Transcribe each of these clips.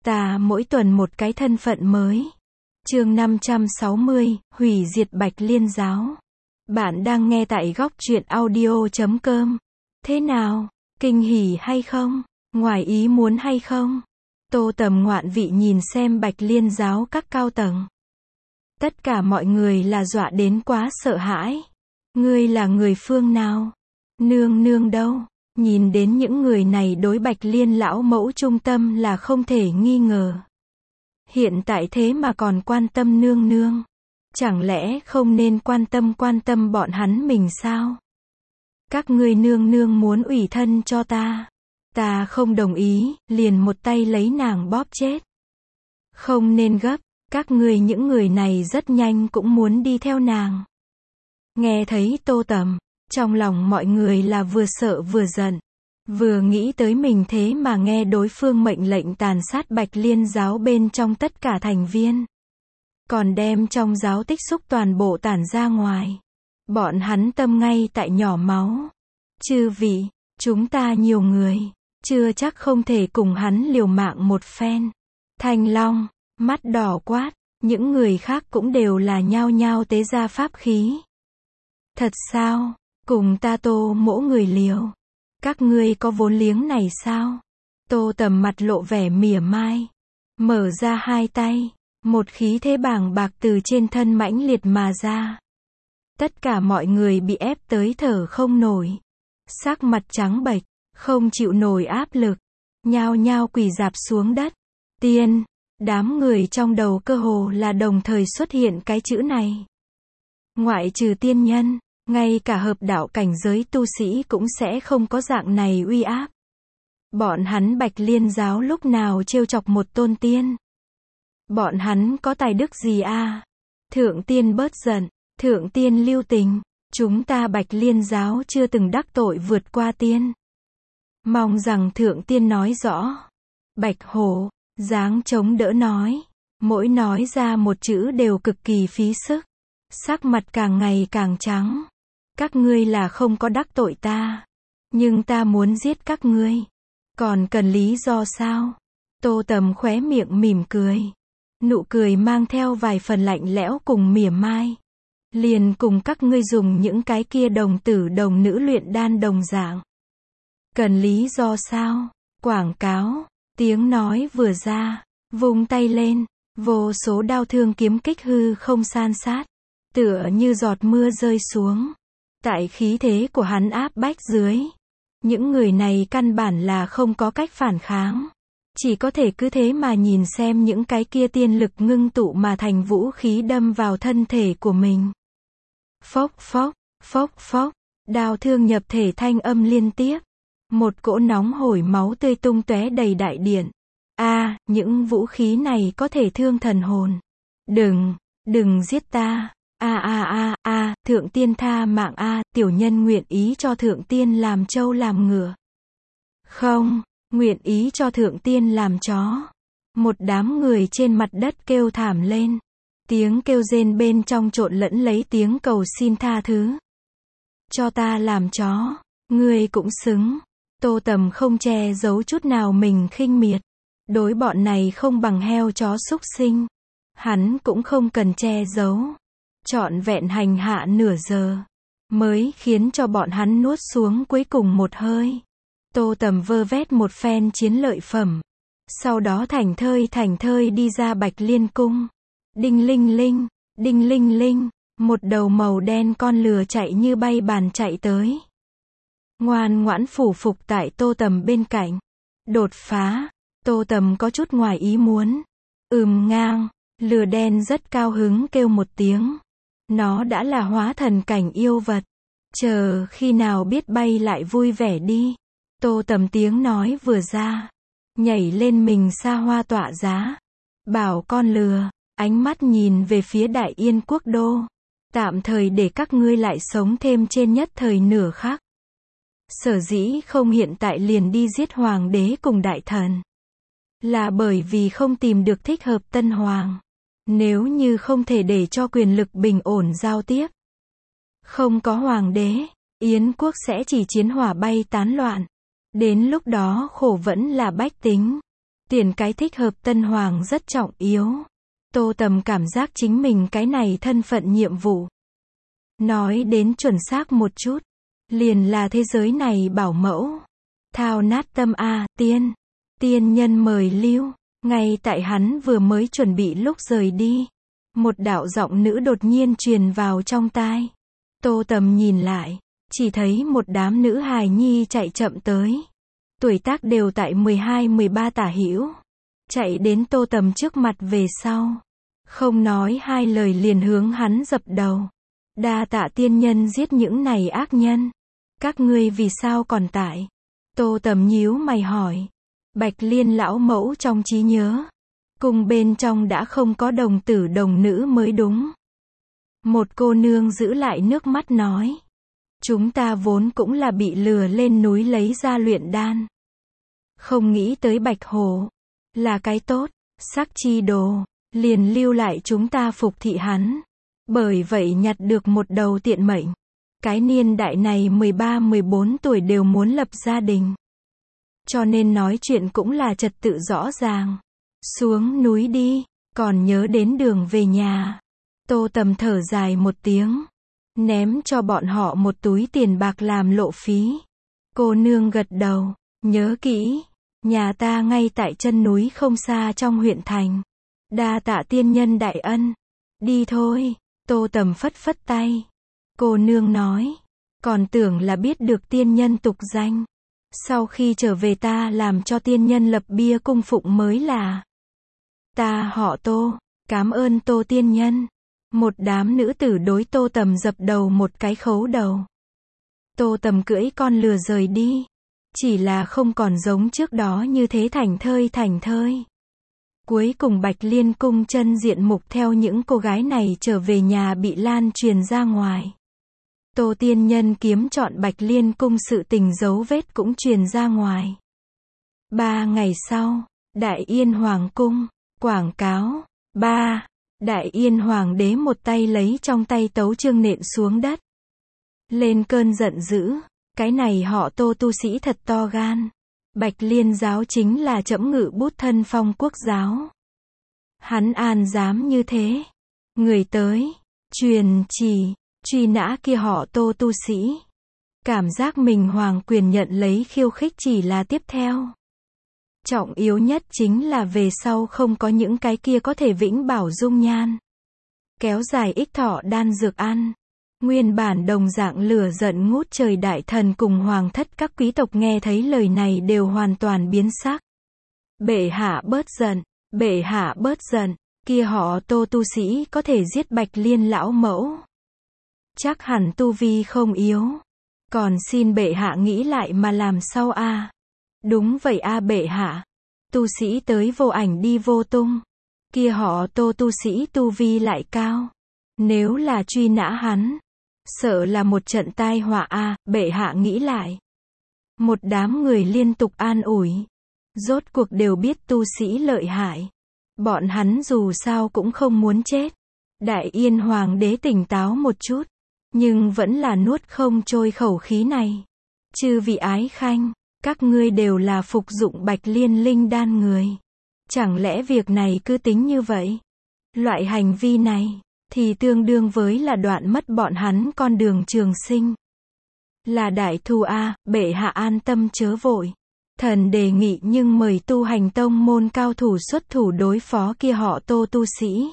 Ta mỗi tuần một cái thân phận mới. Chương 560, hủy diệt Bạch Liên giáo. Bạn đang nghe tại góc truyện audio.com. Thế nào? Kinh hỉ hay không? Ngoài ý muốn hay không? Tô Tầm ngoạn vị nhìn xem Bạch Liên giáo các cao tầng. Tất cả mọi người là dọa đến quá sợ hãi. Ngươi là người phương nào? Nương nương đâu? Nhìn đến những người này đối Bạch Liên lão mẫu trung tâm là không thể nghi ngờ. Hiện tại thế mà còn quan tâm nương nương. Chẳng lẽ không nên quan tâm bọn hắn mình sao? Các ngươi nương nương muốn ủy thân cho ta. Ta không đồng ý, liền một tay lấy nàng bóp chết. Không nên gấp, các ngươi những người này rất nhanh cũng muốn đi theo nàng. Nghe thấy Tô Tầm, trong lòng mọi người là vừa sợ vừa giận. Vừa nghĩ tới mình thế mà nghe đối phương mệnh lệnh tàn sát Bạch Liên giáo bên trong tất cả thành viên. Còn đem trong giáo tích xúc toàn bộ tản ra ngoài. Bọn hắn tâm ngay tại nhỏ máu. Chư vị, chúng ta nhiều người, chưa chắc không thể cùng hắn liều mạng một phen. Thanh Long, mắt đỏ quát, những người khác cũng đều là nhao nhao tế ra pháp khí. Thật sao? Cùng ta Tô mỗ người liều. Các ngươi có vốn liếng này sao? Tô Tầm mặt lộ vẻ mỉa mai. Mở ra hai tay. Một khí thế bàng bạc từ trên thân mãnh liệt mà ra. Tất cả mọi người bị ép tới thở không nổi. Sắc mặt trắng bệch, không chịu nổi áp lực. Nhao nhao quỳ rạp xuống đất. Tiên, đám người trong đầu cơ hồ là đồng thời xuất hiện cái chữ này. Ngoại trừ tiên nhân, ngay cả hợp đạo cảnh giới tu sĩ cũng sẽ không có dạng này uy áp. Bọn hắn Bạch Liên giáo lúc nào trêu chọc một tôn tiên. Bọn hắn có tài đức gì a? Thượng tiên bớt giận, thượng tiên lưu tình, chúng ta Bạch Liên giáo chưa từng đắc tội vượt qua tiên. Mong rằng thượng tiên nói rõ. Bạch Hổ, dáng chống đỡ nói. Mỗi nói ra một chữ đều cực kỳ phí sức. Sắc mặt càng ngày càng trắng. Các ngươi là không có đắc tội ta. Nhưng ta muốn giết các ngươi. Còn cần lý do sao? Tô Tầm khóe miệng mỉm cười. Nụ cười mang theo vài phần lạnh lẽo cùng mỉa mai. Liền cùng các ngươi dùng những cái kia đồng tử đồng nữ luyện đan đồng dạng. Cần lý do sao? Quảng cáo. Tiếng nói vừa ra. Vung tay lên. Vô số đao thương kiếm kích hư không san sát. Tựa như giọt mưa rơi xuống. Tại khí thế của hắn áp bách dưới. Những người này căn bản là không có cách phản kháng. Chỉ có thể cứ thế mà nhìn xem những cái kia tiên lực ngưng tụ mà thành vũ khí đâm vào thân thể của mình. Phốc phốc, phốc phốc, đao thương nhập thể thanh âm liên tiếp. Một cỗ nóng hổi máu tươi tung tóe đầy đại điện. Những vũ khí này có thể thương thần hồn. Đừng giết ta. Thượng tiên tha mạng tiểu nhân nguyện ý cho thượng tiên làm trâu làm ngựa. Không, nguyện ý cho thượng tiên làm chó. Một đám người trên mặt đất kêu thảm lên. Tiếng kêu rên bên trong trộn lẫn lấy tiếng cầu xin tha thứ. Cho ta làm chó, ngươi cũng xứng. Tô Tầm không che giấu chút nào mình khinh miệt. Đối bọn này không bằng heo chó súc sinh. Hắn cũng không cần che giấu. Trọn vẹn hành hạ nửa giờ. Mới khiến cho bọn hắn nuốt xuống cuối cùng một hơi. Tô Tầm vơ vét một phen chiến lợi phẩm. Sau đó thảnh thơi đi ra Bạch Liên cung. Đinh linh linh, đinh linh linh. Một đầu màu đen con lừa chạy như bay bàn chạy tới. Ngoan ngoãn phủ phục tại Tô Tầm bên cạnh. Đột phá. Tô Tầm có chút ngoài ý muốn. Ngang. Lừa đen rất cao hứng kêu một tiếng. Nó đã là hóa thần cảnh yêu vật. Chờ khi nào biết bay lại vui vẻ đi. Tô Tầm tiếng nói vừa ra. Nhảy lên mình xa hoa tọa giá. Bảo con lừa. Ánh mắt nhìn về phía Đại Yên quốc đô. Tạm thời để các ngươi lại sống thêm trên nhất thời nửa khắc. Sở dĩ không hiện tại liền đi giết hoàng đế cùng đại thần. Là bởi vì không tìm được thích hợp tân hoàng. Nếu như không thể để cho quyền lực bình ổn giao tiếp. Không có hoàng đế, Yến quốc sẽ chỉ chiến hỏa bay tán loạn. Đến lúc đó khổ vẫn là bách tính. Tuyển cái thích hợp tân hoàng rất trọng yếu. Tô Tầm cảm giác chính mình cái này thân phận nhiệm vụ. Nói đến chuẩn xác một chút, liền là thế giới này bảo mẫu. Thao nát tâm a, tiên nhân mời lưu. Ngay tại hắn vừa mới chuẩn bị lúc rời đi, một đạo giọng nữ đột nhiên truyền vào trong tai. Tô Tầm nhìn lại, chỉ thấy một đám nữ hài nhi chạy chậm tới. Tuổi tác đều tại 12-13 tả hữu. Chạy đến Tô Tầm trước mặt về sau. Không nói hai lời liền hướng hắn dập đầu. Đa tạ tiên nhân giết những này ác nhân. Các ngươi vì sao còn tại? Tô Tầm nhíu mày hỏi. Bạch Liên lão mẫu trong trí nhớ. Cùng bên trong đã không có đồng tử đồng nữ mới đúng. Một cô nương giữ lại nước mắt nói. Chúng ta vốn cũng là bị lừa lên núi lấy ra luyện đan. Không nghĩ tới Bạch Hổ. Là cái tốt, sắc chi đồ. Liền lưu lại chúng ta phục thị hắn. Bởi vậy nhặt được một đầu tiện mệnh. Cái niên đại này 13-14 tuổi đều muốn lập gia đình. Cho nên nói chuyện cũng là trật tự rõ ràng. Xuống núi đi, còn nhớ đến đường về nhà. Tô Tầm thở dài một tiếng. Ném cho bọn họ một túi tiền bạc làm lộ phí. Cô nương gật đầu, nhớ kỹ. Nhà ta ngay tại chân núi không xa trong huyện thành. Đa tạ tiên nhân đại ân. Đi thôi. Tô Tầm phất phất tay. Cô nương nói. Còn tưởng là biết được tiên nhân tục danh. Sau khi trở về ta làm cho tiên nhân lập bia cung phụng mới là. Ta họ Tô. Cám ơn Tô tiên nhân. Một đám nữ tử đối Tô Tầm dập đầu một cái khấu đầu. Tô Tầm cưỡi con lừa rời đi. Chỉ là không còn giống trước đó như thế thành thơi. Cuối cùng Bạch Liên cung chân diện mục theo những cô gái này trở về nhà bị lan truyền ra ngoài. Tô tiên nhân kiếm chọn Bạch Liên cung sự tình dấu vết cũng truyền ra ngoài. 3 ngày sau, Đại Yên Hoàng cung, quảng cáo. 3. Đại Yên Hoàng đế một tay lấy trong tay tấu chương nện xuống đất. Lên cơn giận dữ, cái này họ Tô tu sĩ thật to gan. Bạch Liên giáo chính là trẫm ngự bút thân phong quốc giáo. Hắn an dám như thế. Người tới, truyền chỉ, truy nã kia họ Tô tu sĩ. Cảm giác mình hoàng quyền nhận lấy khiêu khích chỉ là tiếp theo. Trọng yếu nhất chính là về sau không có những cái kia có thể vĩnh bảo dung nhan. Kéo dài ích thọ đan dược ăn. Nguyên bản đồng dạng lửa giận ngút trời đại thần cùng hoàng thất các quý tộc nghe thấy lời này đều hoàn toàn biến sắc. Bệ hạ bớt giận, bệ hạ bớt giận, kia họ Tô tu sĩ có thể giết Bạch Liên lão mẫu. Chắc hẳn tu vi không yếu. Còn xin bệ hạ nghĩ lại mà làm sao a? Đúng vậy a bệ hạ. Tu sĩ tới vô ảnh đi vô tung. Kia họ Tô tu sĩ tu vi lại cao. Nếu là truy nã hắn, sợ là một trận tai họa a, bệ hạ nghĩ lại. Một đám người liên tục an ủi. Rốt cuộc đều biết tu sĩ lợi hại. Bọn hắn dù sao cũng không muốn chết. Đại Yên Hoàng đế tỉnh táo một chút. Nhưng vẫn là nuốt không trôi khẩu khí này. Chư vị ái khanh, các ngươi đều là phục dụng Bạch Liên linh đan người. Chẳng lẽ việc này cứ tính như vậy? Loại hành vi này thì tương đương với là đoạn mất bọn hắn con đường trường sinh. Là đại thù a, bệ hạ an tâm chớ vội. Thần đề nghị nhưng mời tu hành tông môn cao thủ xuất thủ đối phó kia họ Tô tu sĩ.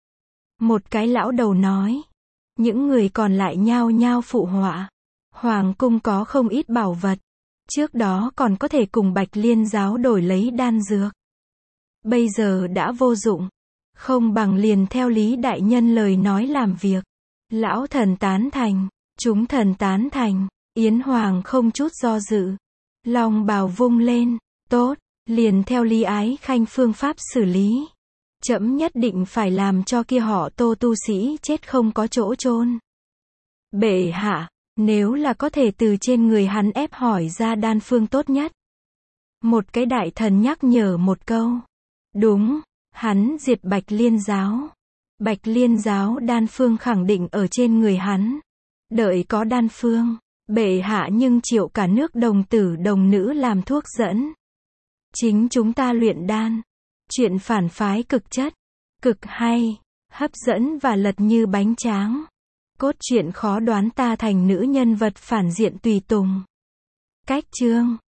Một cái lão đầu nói. Những người còn lại nhao nhao phụ họa. Hoàng cung có không ít bảo vật. Trước đó còn có thể cùng Bạch Liên giáo đổi lấy đan dược. Bây giờ đã vô dụng. Không bằng liền theo Lý đại nhân lời nói làm việc. Lão thần tán thành. Chúng thần tán thành. Yến Hoàng không chút do dự. Long bào vung lên. Tốt, liền theo Lý ái khanh phương pháp xử lý. Trẫm nhất định phải làm cho kia họ Tô tu sĩ chết không có chỗ chôn. Bệ hạ, nếu là có thể từ trên người hắn ép hỏi ra đan phương tốt nhất. Một cái đại thần nhắc nhở một câu. Đúng, hắn diệt Bạch Liên giáo. Bạch Liên giáo đan phương khẳng định ở trên người hắn. Đợi có đan phương, bệ hạ nhưng triệu cả nước đồng tử đồng nữ làm thuốc dẫn. Chính chúng ta luyện đan. Chuyện phản phái cực chất, cực hay, hấp dẫn và lật như bánh tráng. Cốt truyện khó đoán ta thành nữ nhân vật phản diện tùy tùng. Cách chương